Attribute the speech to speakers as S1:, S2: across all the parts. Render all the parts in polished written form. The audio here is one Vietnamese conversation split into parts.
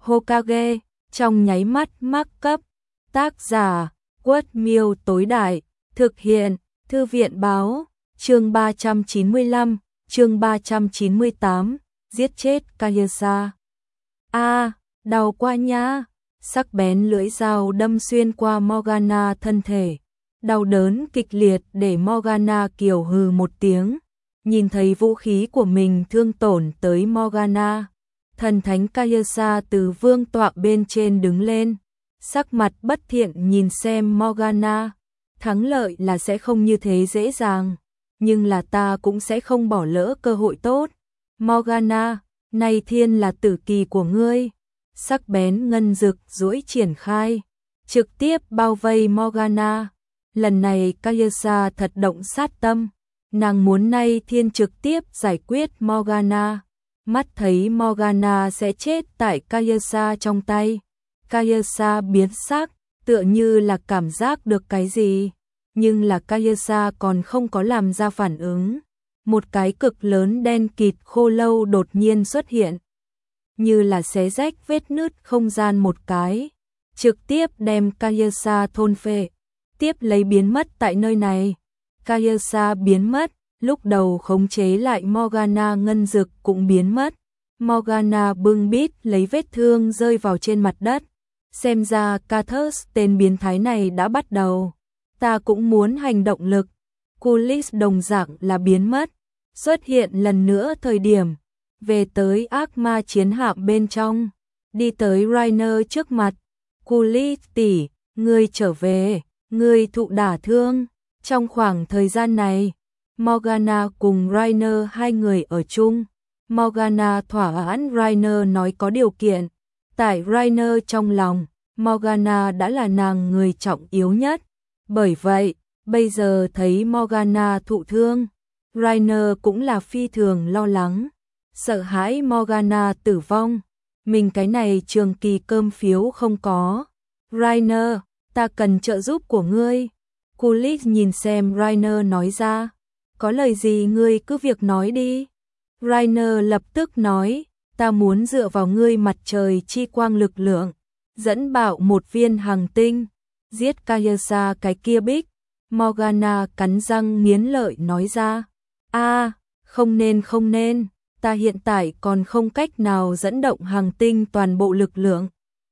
S1: Hokage, trong nháy mắt mắc cấp. Tác giả, Quất Miêu tối đại, thực hiện, Thư viện báo, chương 395, chương 398, giết chết Kayasa. Đau quá nhá, sắc bén lưỡi dao đâm xuyên qua Morgana thân thể. Đau đớn kịch liệt để Morgana kiều hừ một tiếng, nhìn thấy vũ khí của mình thương tổn tới Morgana. Thần thánh Kayasa từ vương tọa bên trên đứng lên, sắc mặt bất thiện nhìn xem Morgana. Thắng lợi là sẽ không như thế dễ dàng, nhưng là ta cũng sẽ không bỏ lỡ cơ hội tốt. Morgana, này thiên là tử kỳ của ngươi. Sắc bén ngân dực duỗi triển khai, trực tiếp bao vây Morgana. Lần này Kayasa thật động sát tâm, nàng muốn nay thiên trực tiếp giải quyết Morgana. Mắt thấy Morgana sẽ chết tại Kayasa trong tay, Kayasa biến sắc, tựa như là cảm giác được cái gì, nhưng là Kayasa còn không có làm ra phản ứng. Một cái cực lớn đen kịt khô lâu đột nhiên xuất hiện, như là xé rách vết nứt không gian một cái, trực tiếp đem Kayasa thôn phệ, tiếp lấy biến mất tại nơi này. Kayasa biến mất, lúc đầu khống chế lại Morgana ngân dực cũng biến mất. Morgana bưng bít lấy vết thương rơi vào trên mặt đất. Xem ra Kathus tên biến thái này đã bắt đầu. Ta cũng muốn hành động lực. Kulis đồng dạng là biến mất, xuất hiện lần nữa thời điểm về tới ác ma chiến hạm bên trong, đi tới Rainer trước mặt. Kulis tỷ, ngươi trở về, ngươi thụ đả thương. Trong khoảng thời gian này, Morgana cùng Rainer hai người ở chung. Morgana thỏa mãn Rainer nói có điều kiện. Tại Rainer trong lòng, Morgana đã là nàng người trọng yếu nhất. Bởi vậy, bây giờ thấy Morgana thụ thương, Rainer cũng là phi thường lo lắng, sợ hãi Morgana tử vong. Mình cái này trường kỳ cơm phiếu không có. Rainer, ta cần trợ giúp của ngươi. Kulis nhìn xem Rainer nói ra. Có lời gì ngươi cứ việc nói đi. Rainer lập tức nói, ta muốn dựa vào ngươi mặt trời chi quang lực lượng, dẫn bạo một viên hành tinh, giết Kayasa cái kia bích. Morgana cắn răng nghiến lợi nói ra, không nên, ta hiện tại còn không cách nào dẫn động hành tinh toàn bộ lực lượng.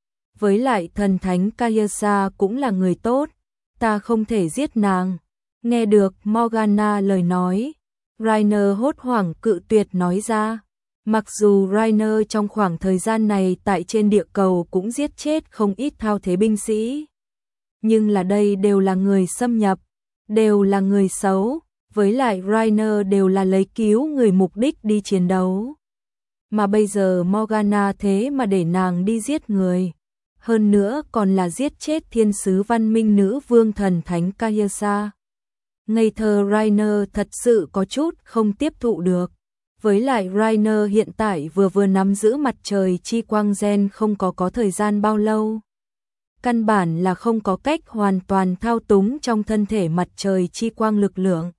S1: Với lại thần thánh Kayasa cũng là người tốt, ta không thể giết nàng. Nghe được Morgana lời nói, Rainer hốt hoảng cự tuyệt nói ra. Mặc dù Rainer trong khoảng thời gian này tại trên địa cầu cũng giết chết không ít thao thế binh sĩ, nhưng là đây đều là người xâm nhập, đều là người xấu, với lại Rainer đều là lấy cứu người mục đích đi chiến đấu. Mà bây giờ Morgana thế mà để nàng đi giết người, hơn nữa còn là giết chết thiên sứ văn minh nữ vương thần thánh Kayasa. Ngây thơ Rainer thật sự có chút không tiếp thụ được. Với lại Rainer hiện tại vừa nắm giữ mặt trời chi quang gen không có thời gian bao lâu. Căn bản là không có cách hoàn toàn thao túng trong thân thể mặt trời chi quang lực lượng.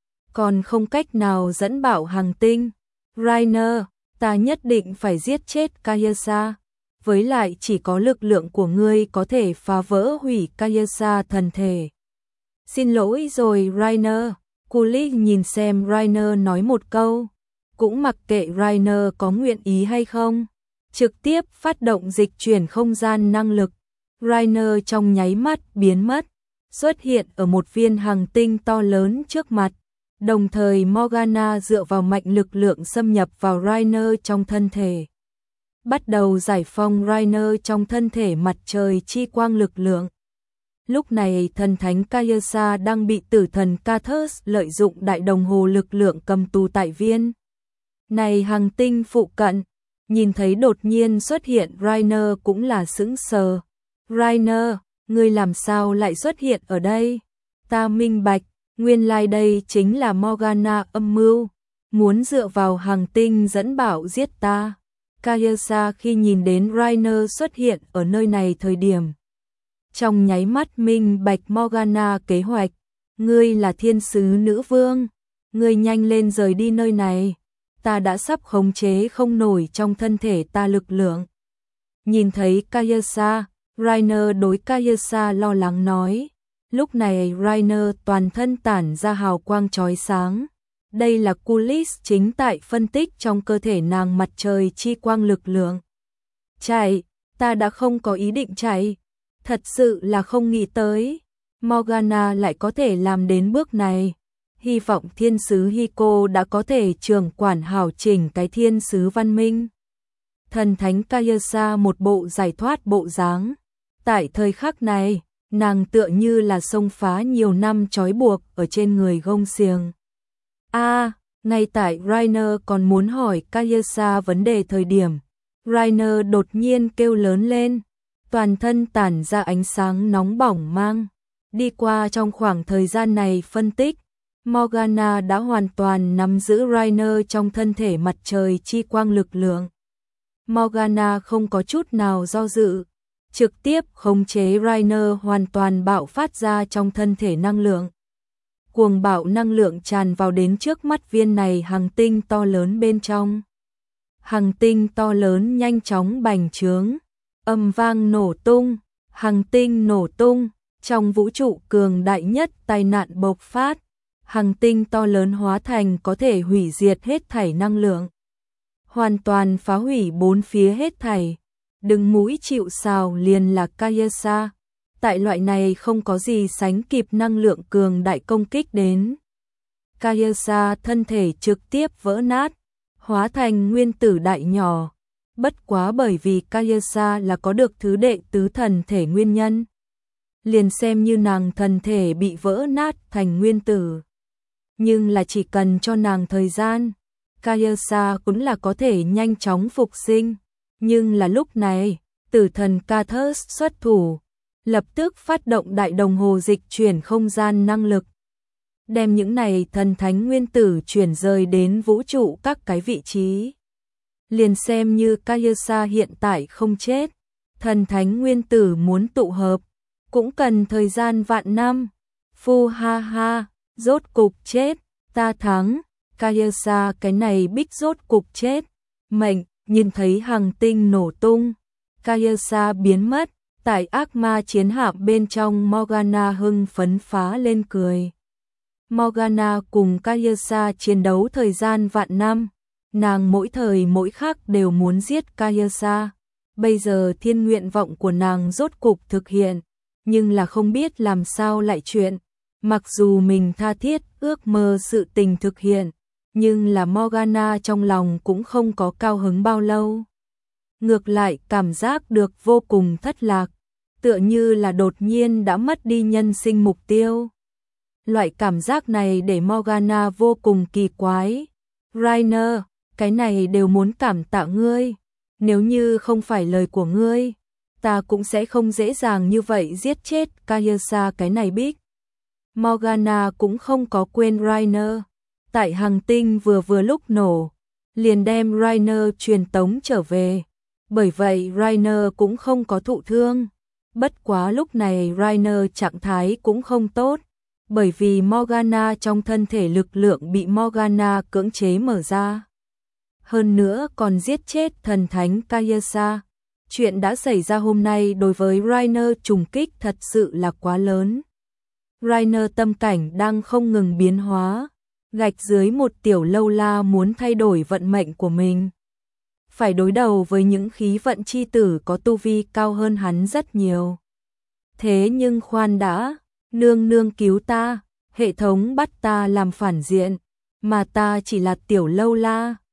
S1: Còn không cách nào dẫn bạo hành tinh. Rainer, ta nhất định phải giết chết Kayasa. Với lại chỉ có lực lượng của ngươi có thể phá vỡ hủy Kayasa thần thể. Xin lỗi rồi Rainer. Kulis nhìn xem Rainer nói một câu, cũng mặc kệ Rainer có nguyện ý hay không, trực tiếp phát động dịch chuyển không gian năng lực. Rainer trong nháy mắt biến mất, xuất hiện ở một viên hành tinh to lớn trước mặt. Đồng thời Morgana dựa vào mạnh lực lượng xâm nhập vào Rainer trong thân thể, bắt đầu giải phóng Rainer trong thân thể mặt trời chi quang lực lượng. Lúc này thần thánh Kayasa đang bị tử thần Kathus lợi dụng đại đồng hồ lực lượng cầm tù tại viên này hành tinh phụ cận. Nhìn thấy đột nhiên xuất hiện Rainer cũng là sững sờ. Rainer, ngươi làm sao lại xuất hiện ở đây? Ta minh bạch, nguyên lai đây chính là Morgana âm mưu, muốn dựa vào hành tinh dẫn bảo giết ta. Kayasa khi nhìn đến Rainer xuất hiện ở nơi này thời điểm, trong nháy mắt minh bạch Morgana kế hoạch. Ngươi là thiên sứ nữ vương, ngươi nhanh lên rời đi nơi này, ta đã sắp khống chế không nổi trong thân thể ta lực lượng. Nhìn thấy Kai'Sa, Rainer đối Kai'Sa lo lắng nói. Lúc này Rainer toàn thân tản ra hào quang chói sáng. Đây là Culis chính tại phân tích trong cơ thể nàng mặt trời chi quang lực lượng. Chạy, ta đã không có ý định chạy. Thật sự là không nghĩ tới. Morgana lại có thể làm đến bước này. Hy vọng thiên sứ Hiko đã có thể trưởng quản hảo chỉnh cái thiên sứ văn minh. Thần thánh Kai'Sa một bộ giải thoát bộ dáng. Tại thời khắc này, nàng tựa như là xông phá nhiều năm trói buộc ở trên người gông xiềng. Ngay tại Rainer còn muốn hỏi Kai'Sa vấn đề thời điểm, Rainer đột nhiên kêu lớn lên, toàn thân tản ra ánh sáng nóng bỏng mang. Đi qua trong khoảng thời gian này phân tích, Morgana đã hoàn toàn nắm giữ Rainer trong thân thể mặt trời chi quang lực lượng. Morgana không có chút nào do dự, trực tiếp khống chế Rainer hoàn toàn bạo phát ra trong thân thể năng lượng. Cuồng bạo năng lượng tràn vào đến trước mắt viên này hành tinh to lớn bên trong. Hành tinh to lớn nhanh chóng bành trướng, âm vang nổ tung, hành tinh nổ tung, trong vũ trụ cường đại nhất tai nạn bộc phát, hành tinh to lớn hóa thành có thể hủy diệt hết thảy năng lượng. Hoàn toàn phá hủy bốn phía hết thảy. Đứng mũi chịu sào liền là Kai'Sa. Tại loại này không có gì sánh kịp năng lượng cường đại công kích đến. Kai'Sa thân thể trực tiếp vỡ nát, hóa thành nguyên tử đại nhỏ. Bất quá bởi vì Kai'Sa là có được thứ đệ tứ thần thể nguyên nhân. Liền xem như nàng thần thể bị vỡ nát thành nguyên tử. Nhưng là chỉ cần cho nàng thời gian, Kai'Sa cũng là có thể nhanh chóng phục sinh. Nhưng là lúc này, tử thần Kathus xuất thủ, lập tức phát động đại đồng hồ dịch chuyển không gian năng lực. Đem những này thần thánh nguyên tử chuyển rời đến vũ trụ các cái vị trí. Liền xem như Kai'Sa hiện tại không chết, thần thánh nguyên tử muốn tụ hợp, cũng cần thời gian vạn năm. Phu ha ha, rốt cục chết, ta thắng, Kai'Sa cái này bích rốt cục chết. Mệnh, nhìn thấy hành tinh nổ tung, Kai'Sa biến mất, tại ác ma chiến hạm bên trong Morgana hưng phấn phá lên cười. Morgana cùng Kai'Sa chiến đấu thời gian vạn năm, nàng mỗi thời mỗi khắc đều muốn giết Kai'Sa. Bây giờ thiên nguyện vọng của nàng rốt cục thực hiện, nhưng là không biết làm sao lại chuyện. Mặc dù mình tha thiết ước mơ sự tình thực hiện, nhưng là Morgana trong lòng cũng không có cao hứng bao lâu. Ngược lại cảm giác được vô cùng thất lạc, tựa như là đột nhiên đã mất đi nhân sinh mục tiêu. Loại cảm giác này để Morgana vô cùng kỳ quái. Rainer, cái này đều muốn cảm tạ ngươi. Nếu như không phải lời của ngươi, ta cũng sẽ không dễ dàng như vậy giết chết Kai'Sa cái này bích. Morgana cũng không có quên Rainer. Tại hành tinh vừa lúc nổ, liền đem Rainer truyền tống trở về. Bởi vậy Rainer cũng không có thụ thương. Bất quá lúc này Rainer trạng thái cũng không tốt, bởi vì Morgana trong thân thể lực lượng bị Morgana cưỡng chế mở ra. Hơn nữa còn giết chết thần thánh Kai'Sa. Chuyện đã xảy ra hôm nay đối với Rainer trùng kích thật sự là quá lớn. Rainer tâm cảnh đang không ngừng biến hóa, gạch dưới một tiểu lâu la muốn thay đổi vận mệnh của mình. Phải đối đầu với những khí vận chi tử có tu vi cao hơn hắn rất nhiều. Thế nhưng khoan đã, nương nương cứu ta, hệ thống bắt ta làm phản diện, mà ta chỉ là tiểu lâu la.